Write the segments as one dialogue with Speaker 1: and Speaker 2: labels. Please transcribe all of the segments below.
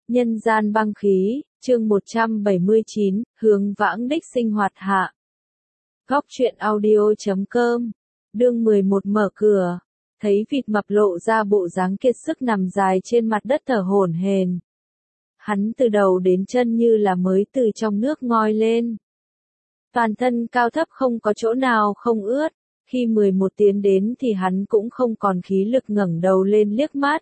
Speaker 1: Nhân gian băng khí, chương 179, hướng vãng đích sinh hoạt hạ. Góc truyện audio.com. Đương 11 mở cửa, thấy vịt mập lộ ra bộ dáng kiệt sức nằm dài trên mặt đất thở hổn hển. Hắn từ đầu đến chân như là mới từ trong nước ngoi lên. Toàn thân cao thấp không có chỗ nào không ướt, khi 11 tiến đến thì hắn cũng không còn khí lực ngẩng đầu lên liếc mắt.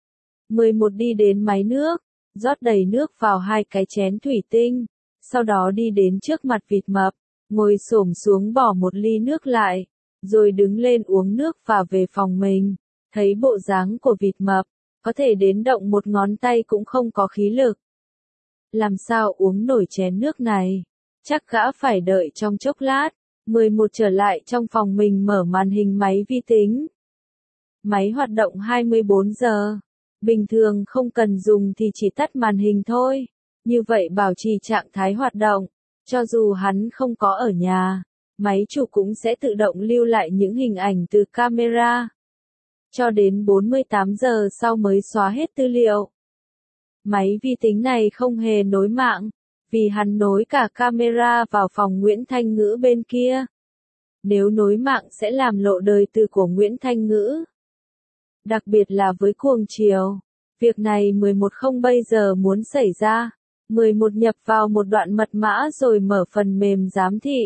Speaker 1: 11 đi đến máy nước, rót đầy nước vào 2 cái chén thủy tinh, sau đó đi đến trước mặt vịt mập, ngồi xổm xuống bỏ 1 ly nước lại, rồi đứng lên uống nước và về phòng mình. Thấy bộ dáng của vịt mập, có thể đến động một ngón tay cũng không có khí lực. Làm sao uống nổi chén nước này? Chắc gã phải đợi trong chốc lát. 11 trở lại trong phòng mình mở màn hình máy vi tính. Máy hoạt động 24 giờ. Bình thường không cần dùng thì chỉ tắt màn hình thôi. Như vậy bảo trì trạng thái hoạt động. Cho dù hắn không có ở nhà, máy chủ cũng sẽ tự động lưu lại những hình ảnh từ camera. Cho đến 48 giờ sau mới xóa hết tư liệu. Máy vi tính này không hề nối mạng, vì hắn nối cả camera vào phòng Nguyễn Thanh Ngữ bên kia. Nếu nối mạng sẽ làm lộ đời tư của Nguyễn Thanh Ngữ. Đặc biệt là với cuồng chiều. Việc này 11 không bây giờ muốn xảy ra. 11 nhập vào một đoạn mật mã rồi mở phần mềm giám thị.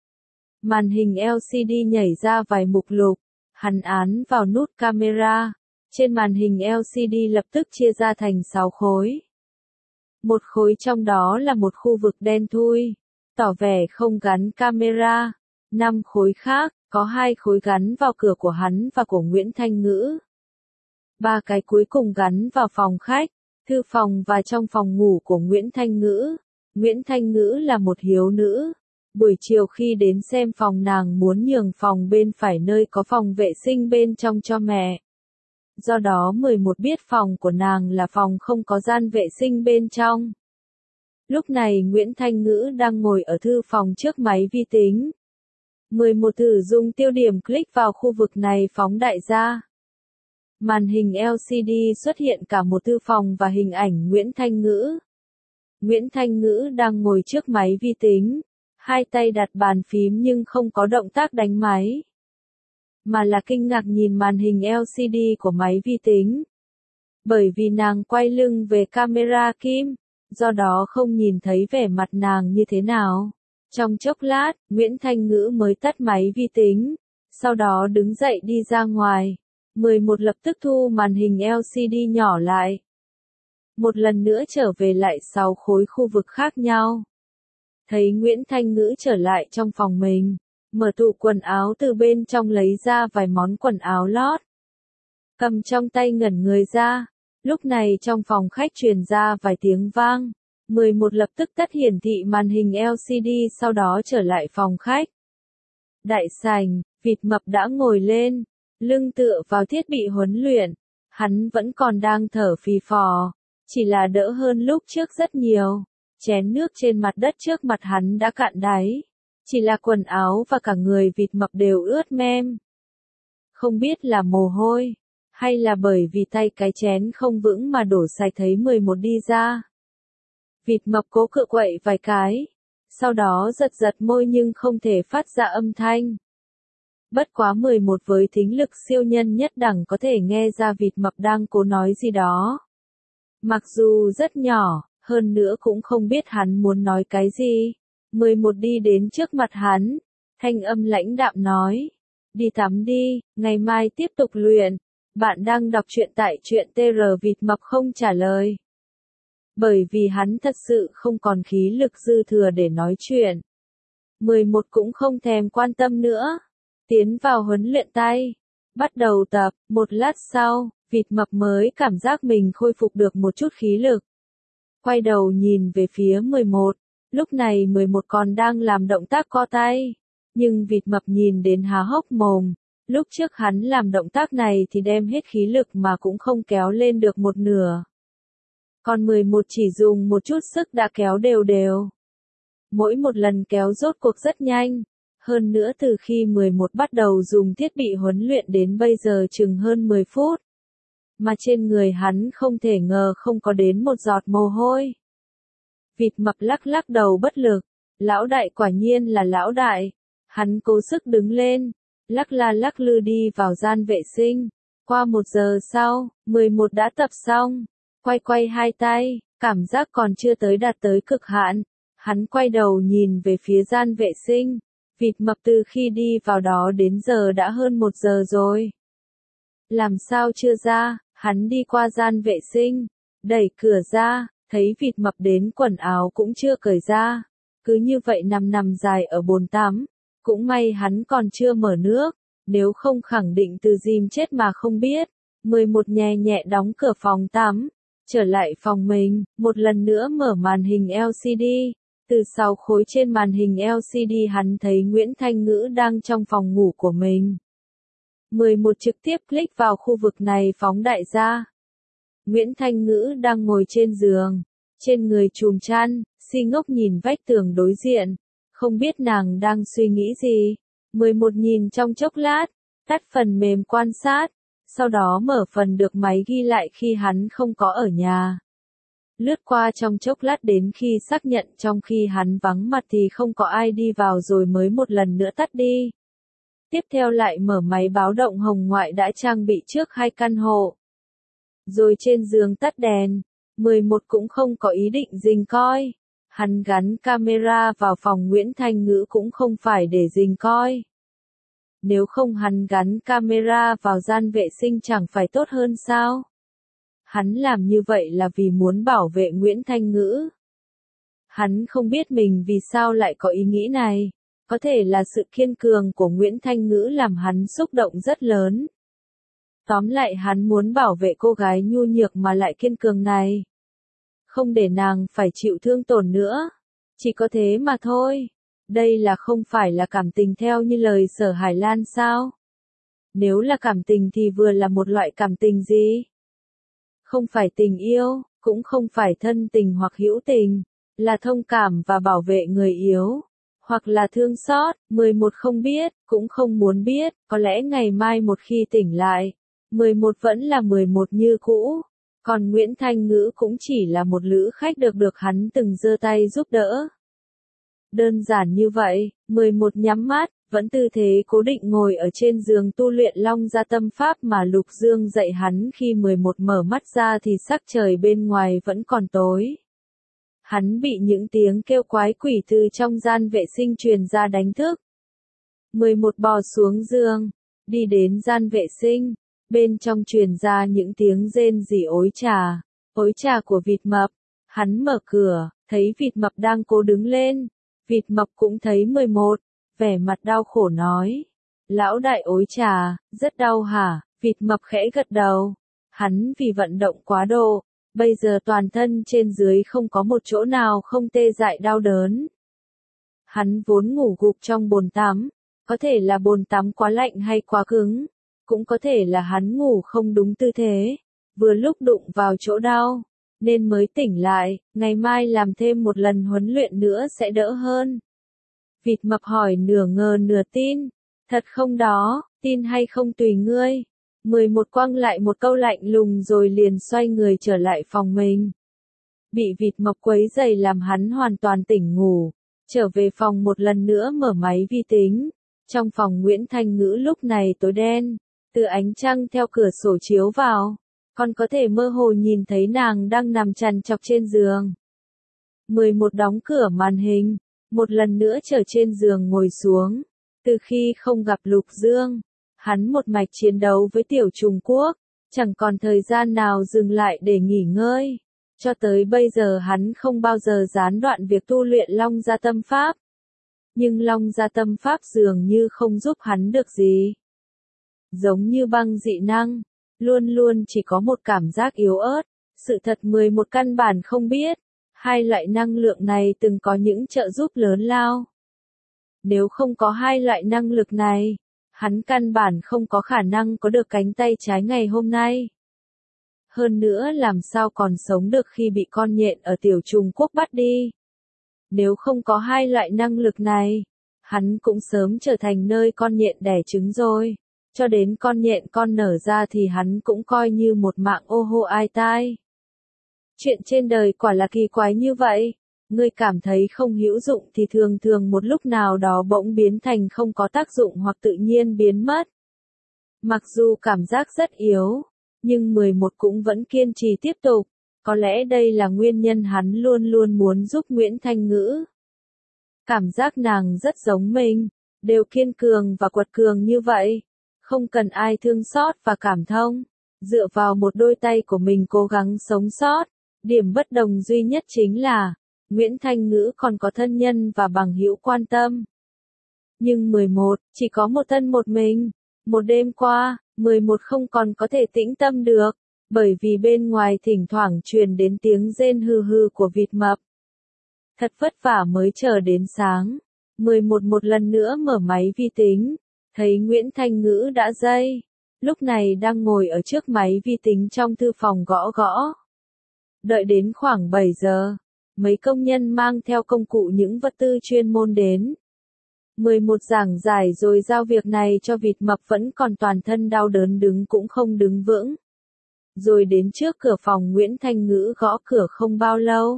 Speaker 1: Màn hình LCD nhảy ra vài mục lục. Hắn ấn vào nút camera. Trên màn hình LCD lập tức chia ra thành 6 khối. Một khối trong đó là một khu vực đen thui, tỏ vẻ không gắn camera. 5 khối khác, có 2 khối gắn vào cửa của hắn và của Nguyễn Thanh Ngữ. 3 cái cuối cùng gắn vào phòng khách, thư phòng và trong phòng ngủ của Nguyễn Thanh Ngữ. Nguyễn Thanh Ngữ là một hiếu nữ. Buổi chiều khi đến xem phòng nàng muốn nhường phòng bên phải nơi có phòng vệ sinh bên trong cho mẹ. Do đó 11 biết phòng của nàng là phòng không có gian vệ sinh bên trong. Lúc này Nguyễn Thanh Ngữ đang ngồi ở thư phòng trước máy vi tính. 11 thử dùng tiêu điểm click vào khu vực này phóng đại ra. Màn hình LCD xuất hiện cả một thư phòng và hình ảnh Nguyễn Thanh Ngữ. Nguyễn Thanh Ngữ đang ngồi trước máy vi tính, 2 tay đặt bàn phím nhưng không có động tác đánh máy, mà là kinh ngạc nhìn màn hình LCD của máy vi tính. Bởi vì nàng quay lưng về camera Kim, do đó không nhìn thấy vẻ mặt nàng như thế nào. Trong chốc lát, Nguyễn Thanh Ngữ mới tắt máy vi tính, sau đó đứng dậy đi ra ngoài. 11 lập tức thu màn hình LCD nhỏ lại. Một lần nữa trở về lại 6 khối khu vực khác nhau. Thấy Nguyễn Thanh Ngữ trở lại trong phòng mình, mở tủ quần áo từ bên trong lấy ra vài món quần áo lót. Cầm trong tay ngẩn người ra, lúc này trong phòng khách truyền ra vài tiếng vang. 11 lập tức tắt hiển thị màn hình LCD sau đó trở lại phòng khách. Đại sảnh, vịt mập đã ngồi lên, lưng tựa vào thiết bị huấn luyện. Hắn vẫn còn đang thở phì phò, chỉ là đỡ hơn lúc trước rất nhiều. Chén nước trên mặt đất trước mặt hắn đã cạn đáy. Chỉ là quần áo và cả người vịt mập đều ướt mem. Không biết là mồ hôi, hay là bởi vì tay cái chén không vững mà đổ sạch thấy 11 đi ra. Vịt mập cố cựa quậy vài cái, sau đó giật giật môi nhưng không thể phát ra âm thanh. Bất quá 11 với thính lực siêu nhân nhất đẳng có thể nghe ra vịt mập đang cố nói gì đó. Mặc dù rất nhỏ, hơn nữa cũng không biết hắn muốn nói cái gì. 11 đi đến trước mặt hắn, thanh âm lãnh đạm nói. Đi tắm đi, ngày mai tiếp tục luyện. Bạn đang đọc truyện tại truyện TR. Vịt mập không trả lời. Bởi vì hắn thật sự không còn khí lực dư thừa để nói chuyện. 11 cũng không thèm quan tâm nữa. Tiến vào huấn luyện tay. Bắt đầu tập, một lát sau, vịt mập mới cảm giác mình khôi phục được một chút khí lực. Quay đầu nhìn về phía 11. Lúc này 11 còn đang làm động tác co tay. Nhưng vịt mập nhìn đến há hốc mồm. Lúc trước hắn làm động tác này thì đem hết khí lực mà cũng không kéo lên được một nửa. Còn 11 chỉ dùng một chút sức đã kéo đều đều. Mỗi một lần kéo rốt cuộc rất nhanh. Hơn nữa từ khi 11 bắt đầu dùng thiết bị huấn luyện đến bây giờ chừng hơn 10 phút. mà trên người hắn không thể ngờ không có đến một giọt mồ hôi. Vịt mập lắc lắc đầu bất lực, lão đại quả nhiên là lão đại. Hắn cố sức đứng lên, lắc la lắc lư đi vào gian vệ sinh. Qua 1 giờ sau, 11 đã tập xong, quay quay hai tay, cảm giác còn chưa đạt tới cực hạn. Hắn quay đầu nhìn về phía gian vệ sinh, vịt mập từ khi đi vào đó đến giờ đã hơn 1 giờ rồi. Làm sao chưa ra, hắn đi qua gian vệ sinh, đẩy cửa ra, thấy vịt mập đến quần áo cũng chưa cởi ra. Cứ như vậy nằm dài ở bồn tắm, cũng may hắn còn chưa mở nước, nếu không khẳng định từ dìm chết mà không biết. 11 nhẹ nhẹ đóng cửa phòng tắm, trở lại phòng mình, một lần nữa mở màn hình LCD. Từ sau khối trên màn hình LCD hắn thấy Nguyễn Thanh Ngữ đang trong phòng ngủ của mình. 11 trực tiếp click vào khu vực này phóng đại ra. Nguyễn Thanh Ngữ đang ngồi trên giường, trên người trùm chăn, si ngốc nhìn vách tường đối diện, không biết nàng đang suy nghĩ gì. 11 nhìn trong chốc lát, tắt phần mềm quan sát, sau đó mở phần được máy ghi lại khi hắn không có ở nhà. Lướt qua trong chốc lát đến khi xác nhận trong khi hắn vắng mặt thì không có ai đi vào rồi mới một lần nữa tắt đi. Tiếp theo lại mở máy báo động hồng ngoại đã trang bị trước 2 căn hộ. Rồi trên giường tắt đèn, 11 cũng không có ý định rình coi. Hắn gắn camera vào phòng Nguyễn Thanh Ngữ cũng không phải để rình coi. Nếu không hắn gắn camera vào gian vệ sinh chẳng phải tốt hơn sao? Hắn làm như vậy là vì muốn bảo vệ Nguyễn Thanh Ngữ. Hắn không biết mình vì sao lại có ý nghĩ này. Có thể là sự kiên cường của Nguyễn Thanh Ngữ làm hắn xúc động rất lớn. Tóm lại hắn muốn bảo vệ cô gái nhu nhược mà lại kiên cường này. Không để nàng phải chịu thương tổn nữa. Chỉ có thế mà thôi. Đây là không phải là cảm tình theo như lời Sở Hải Lan sao? Nếu là cảm tình thì vừa là một loại cảm tình gì? Không phải tình yêu, cũng không phải thân tình hoặc hữu tình, là thông cảm và bảo vệ người yếu, hoặc là thương xót. 11 không biết, cũng không muốn biết, có lẽ ngày mai một khi tỉnh lại, 11 vẫn là 11 như cũ, còn Nguyễn Thanh Ngữ cũng chỉ là một lữ khách được hắn từng giơ tay giúp đỡ. Đơn giản như vậy, 11 nhắm mắt, vẫn tư thế cố định ngồi ở trên giường tu luyện Long Gia Tâm Pháp mà Lục Dương dạy hắn. Khi 11 mở mắt ra thì sắc trời bên ngoài vẫn còn tối. Hắn bị những tiếng kêu quái quỷ từ trong gian vệ sinh truyền ra đánh thức. 11 bò xuống giường, đi đến gian vệ sinh, bên trong truyền ra những tiếng rên rỉ ối trà của vịt mập. Hắn mở cửa, thấy vịt mập đang cố đứng lên. Vịt mập cũng thấy 11, vẻ mặt đau khổ nói. Lão đại ối trà, rất đau hả? Vịt mập khẽ gật đầu. Hắn vì vận động quá độ, bây giờ toàn thân trên dưới không có một chỗ nào không tê dại đau đớn. Hắn vốn ngủ gục trong bồn tắm, có thể là bồn tắm quá lạnh hay quá cứng, cũng có thể là hắn ngủ không đúng tư thế, vừa lúc đụng vào chỗ đau, nên mới tỉnh lại. Ngày mai làm thêm một lần huấn luyện nữa sẽ đỡ hơn. Vịt mập hỏi nửa ngờ nửa tin. Thật không đó, tin hay không tùy ngươi. 11 quăng lại một câu lạnh lùng rồi liền xoay người trở lại phòng mình. Bị vịt mập quấy rầy làm hắn hoàn toàn tỉnh ngủ. Trở về phòng một lần nữa mở máy vi tính. Trong phòng Nguyễn Thanh Ngữ lúc này tối đen. Từ ánh trăng theo cửa sổ chiếu vào, còn có thể mơ hồ nhìn thấy nàng đang nằm trằn trọc trên giường. 11 đóng cửa màn hình, một lần nữa trở trên giường ngồi xuống. Từ khi không gặp Lục Dương, hắn một mạch chiến đấu với Tiểu Trung Quốc, chẳng còn thời gian nào dừng lại để nghỉ ngơi. Cho tới bây giờ hắn không bao giờ gián đoạn việc tu luyện Long Gia Tâm Pháp. Nhưng Long Gia Tâm Pháp dường như không giúp hắn được gì. Giống như băng dị năng, luôn luôn chỉ có một cảm giác yếu ớt. Sự thật 11 căn bản không biết, hai loại năng lượng này từng có những trợ giúp lớn lao. Nếu không có hai loại năng lực này, hắn căn bản không có khả năng có được cánh tay trái ngày hôm nay. Hơn nữa làm sao còn sống được khi bị con nhện ở Tiểu Trung Quốc bắt đi. Nếu không có hai loại năng lực này, hắn cũng sớm trở thành nơi con nhện đẻ trứng rồi. Cho đến con nhện con nở ra thì hắn cũng coi như một mạng ô hô ai tai. Chuyện trên đời quả là kỳ quái như vậy. Ngươi cảm thấy không hữu dụng thì thường thường một lúc nào đó bỗng biến thành không có tác dụng hoặc tự nhiên biến mất. Mặc dù cảm giác rất yếu, nhưng 11 cũng vẫn kiên trì tiếp tục. Có lẽ đây là nguyên nhân hắn luôn luôn muốn giúp Nguyễn Thanh Ngữ. Cảm giác nàng rất giống mình, đều kiên cường và quật cường như vậy. Không cần ai thương xót và cảm thông. Dựa vào một đôi tay của mình cố gắng sống sót. Điểm bất đồng duy nhất chính là, Nguyễn Thanh Ngữ còn có thân nhân và bằng hữu quan tâm. Nhưng 11, chỉ có một thân một mình. Một đêm qua, 11 không còn có thể tĩnh tâm được, bởi vì bên ngoài thỉnh thoảng truyền đến tiếng rên hừ hừ của vịt mập. Thật vất vả mới chờ đến sáng. 11 một lần nữa mở máy vi tính, thấy Nguyễn Thanh Ngữ đã dậy. Lúc này đang ngồi ở trước máy vi tính trong thư phòng gõ gõ. Đợi đến khoảng 7 giờ, mấy công nhân mang theo công cụ những vật tư chuyên môn đến. 11 giảng giải rồi giao việc này cho vịt mập vẫn còn toàn thân đau đớn đứng cũng không đứng vững. Rồi đến trước cửa phòng Nguyễn Thanh Ngữ gõ cửa không bao lâu.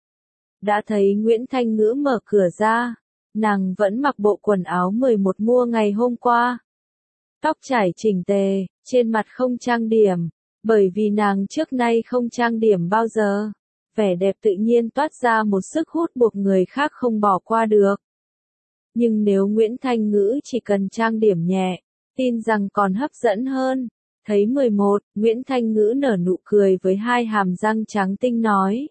Speaker 1: Đã thấy Nguyễn Thanh Ngữ mở cửa ra, nàng vẫn mặc bộ quần áo 11 mua ngày hôm qua. Tóc trải chỉnh tề, trên mặt không trang điểm, bởi vì nàng trước nay không trang điểm bao giờ. Vẻ đẹp tự nhiên toát ra một sức hút buộc người khác không bỏ qua được. Nhưng nếu Nguyễn Thanh Ngữ chỉ cần trang điểm nhẹ, tin rằng còn hấp dẫn hơn. Thấy 11, Nguyễn Thanh Ngữ nở nụ cười với hai hàm răng trắng tinh nói.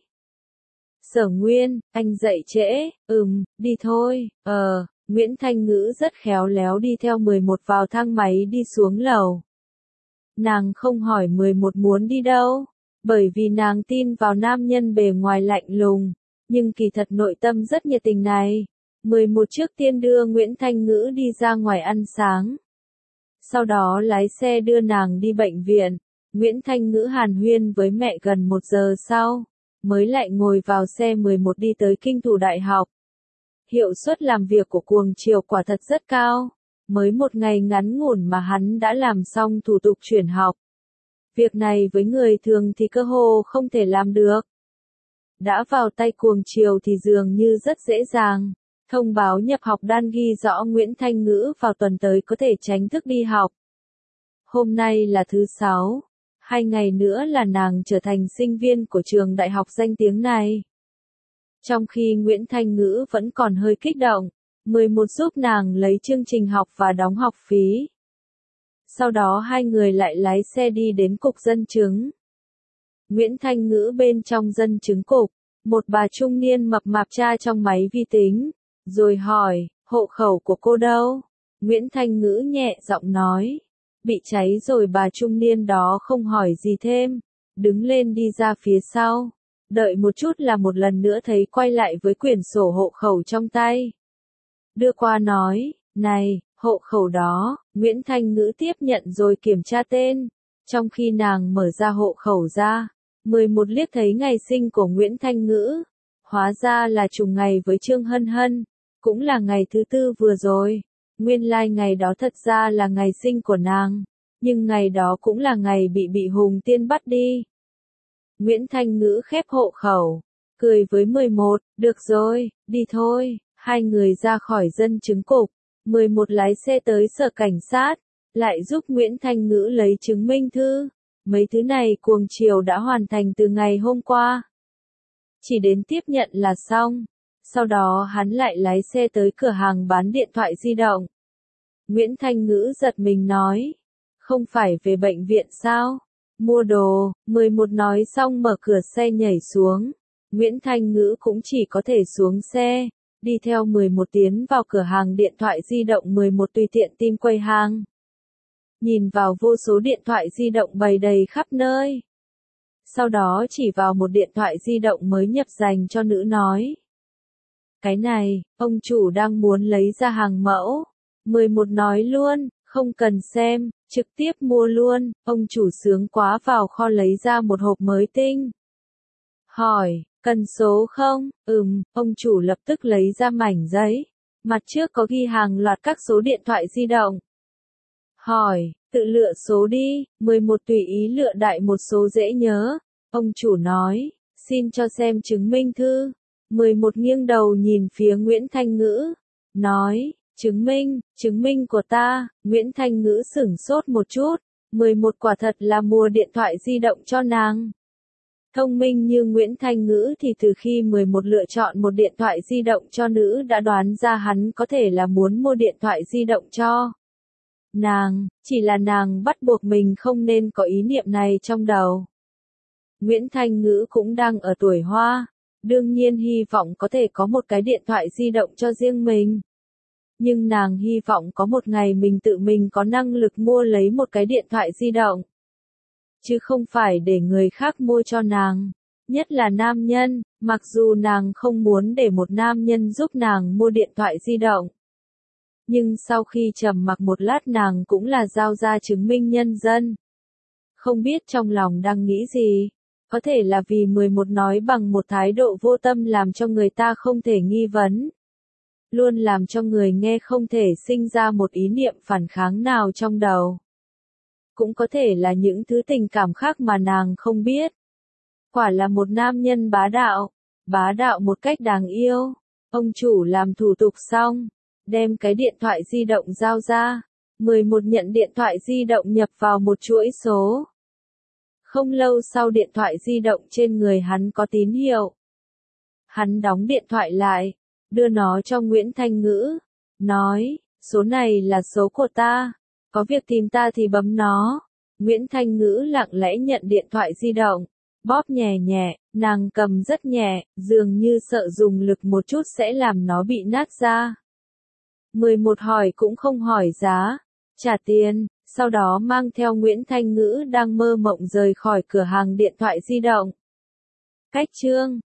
Speaker 1: Sở Nguyên, anh dậy trễ, đi thôi, Nguyễn Thanh Ngữ rất khéo léo đi theo 11 vào thang máy đi xuống lầu. Nàng không hỏi 11 muốn đi đâu, bởi vì nàng tin vào nam nhân bề ngoài lạnh lùng, nhưng kỳ thật nội tâm rất nhiệt tình này. 11 trước tiên đưa Nguyễn Thanh Ngữ đi ra ngoài ăn sáng. Sau đó lái xe đưa nàng đi bệnh viện. Nguyễn Thanh Ngữ hàn huyên với mẹ gần 1 giờ sau, mới lại ngồi vào xe 11 đi tới Kinh Thủ Đại học. Hiệu suất làm việc của Cuồng Triều quả thật rất cao. Mới một ngày ngắn ngủn mà hắn đã làm xong thủ tục chuyển học. Việc này với người thường thì cơ hồ không thể làm được. Đã vào tay Cuồng Triều thì dường như rất dễ dàng. Thông báo nhập học đan ghi rõ Nguyễn Thanh Ngữ vào tuần tới có thể tránh thức đi học. Hôm nay là thứ 6, 2 ngày nữa là nàng trở thành sinh viên của trường đại học danh tiếng này. Trong khi Nguyễn Thanh Ngữ vẫn còn hơi kích động, 11 giúp nàng lấy chương trình học và đóng học phí. Sau đó hai người lại lái xe đi đến cục dân chứng. Nguyễn Thanh Ngữ bên trong dân chứng cục, một bà trung niên mập mạp tra trong máy vi tính, rồi hỏi, hộ khẩu của cô đâu? Nguyễn Thanh Ngữ nhẹ giọng nói, bị cháy rồi. Bà trung niên đó không hỏi gì thêm, đứng lên đi ra phía sau. Đợi một chút là một lần nữa thấy quay lại với quyển sổ hộ khẩu trong tay. Đưa qua nói, này, hộ khẩu đó. Nguyễn Thanh Ngữ tiếp nhận rồi kiểm tra tên. Trong khi nàng mở ra hộ khẩu ra, 11 liếc thấy ngày sinh của Nguyễn Thanh Ngữ. Hóa ra là trùng ngày với Trương Hân Hân, cũng là ngày thứ 4 vừa rồi. Nguyên lai ngày đó thật ra là ngày sinh của nàng, nhưng ngày đó cũng là ngày bị Hùng Tiên bắt đi. Nguyễn Thanh Ngữ khép hộ khẩu, cười với 11, được rồi, đi thôi. Hai người ra khỏi dân chứng cục, 11 lái xe tới sở cảnh sát, lại giúp Nguyễn Thanh Ngữ lấy chứng minh thư. Mấy thứ này Cuồng Triều đã hoàn thành từ ngày hôm qua. Chỉ đến tiếp nhận là xong. Sau đó hắn lại lái xe tới cửa hàng bán điện thoại di động. Nguyễn Thanh Ngữ giật mình nói, không phải về bệnh viện sao? Mua đồ. 11 nói xong mở cửa xe nhảy xuống. Nguyễn Thanh Ngữ cũng chỉ có thể xuống xe, đi theo 11 tiến vào cửa hàng điện thoại di động. 11 tùy tiện tìm quầy hàng. Nhìn vào vô số điện thoại di động bày đầy khắp nơi. Sau đó chỉ vào một điện thoại di động mới nhập dành cho nữ nói. Cái này, ông chủ đang muốn lấy ra hàng mẫu. 11 nói luôn, không cần xem, trực tiếp mua luôn. Ông chủ sướng quá, vào kho lấy ra một hộp mới tinh. Hỏi, cần số không? Ông chủ lập tức lấy ra mảnh giấy. Mặt trước có ghi hàng loạt các số điện thoại di động. hỏi, tự lựa số đi, 11 tùy ý lựa đại một số dễ nhớ. Ông chủ nói, xin cho xem chứng minh thư. 11 nghiêng đầu nhìn phía Nguyễn Thanh Ngữ, nói, chứng minh của ta. Nguyễn Thanh Ngữ sửng sốt một chút, 11 quả thật là mua điện thoại di động cho nàng. Thông minh như Nguyễn Thanh Ngữ thì từ khi 11 lựa chọn một điện thoại di động cho nữ đã đoán ra hắn có thể là muốn mua điện thoại di động cho nàng, chỉ là nàng bắt buộc mình không nên có ý niệm này trong đầu. Nguyễn Thanh Ngữ cũng đang ở tuổi hoa, đương nhiên hy vọng có thể có một cái điện thoại di động cho riêng mình. Nhưng nàng hy vọng có một ngày mình tự mình có năng lực mua lấy một cái điện thoại di động. Chứ không phải để người khác mua cho nàng. Nhất là nam nhân, mặc dù nàng không muốn để một nam nhân giúp nàng mua điện thoại di động. Nhưng sau khi trầm mặc một lát nàng cũng là giao ra chứng minh nhân dân. Không biết trong lòng đang nghĩ gì. Có thể là vì 11 nói bằng một thái độ vô tâm làm cho người ta không thể nghi vấn. Luôn làm cho người nghe không thể sinh ra một ý niệm phản kháng nào trong đầu. Cũng có thể là những thứ tình cảm khác mà nàng không biết. Quả là một nam nhân bá đạo một cách đáng yêu. Ông chủ làm thủ tục xong, đem cái điện thoại di động giao ra. 11 nhận điện thoại di động nhập vào một chuỗi số. Không lâu sau điện thoại di động trên người hắn có tín hiệu. Hắn đóng điện thoại lại, đưa nó cho Nguyễn Thanh Ngữ, nói, số này là số của ta, có việc tìm ta thì bấm nó. Nguyễn Thanh Ngữ lặng lẽ nhận điện thoại di động, bóp nhẹ nhẹ, nàng cầm rất nhẹ, dường như sợ dùng lực một chút sẽ làm nó bị nát ra. 11 hỏi cũng không hỏi giá, trả tiền, sau đó mang theo Nguyễn Thanh Ngữ đang mơ mộng rời khỏi cửa hàng điện thoại di động. Cách chương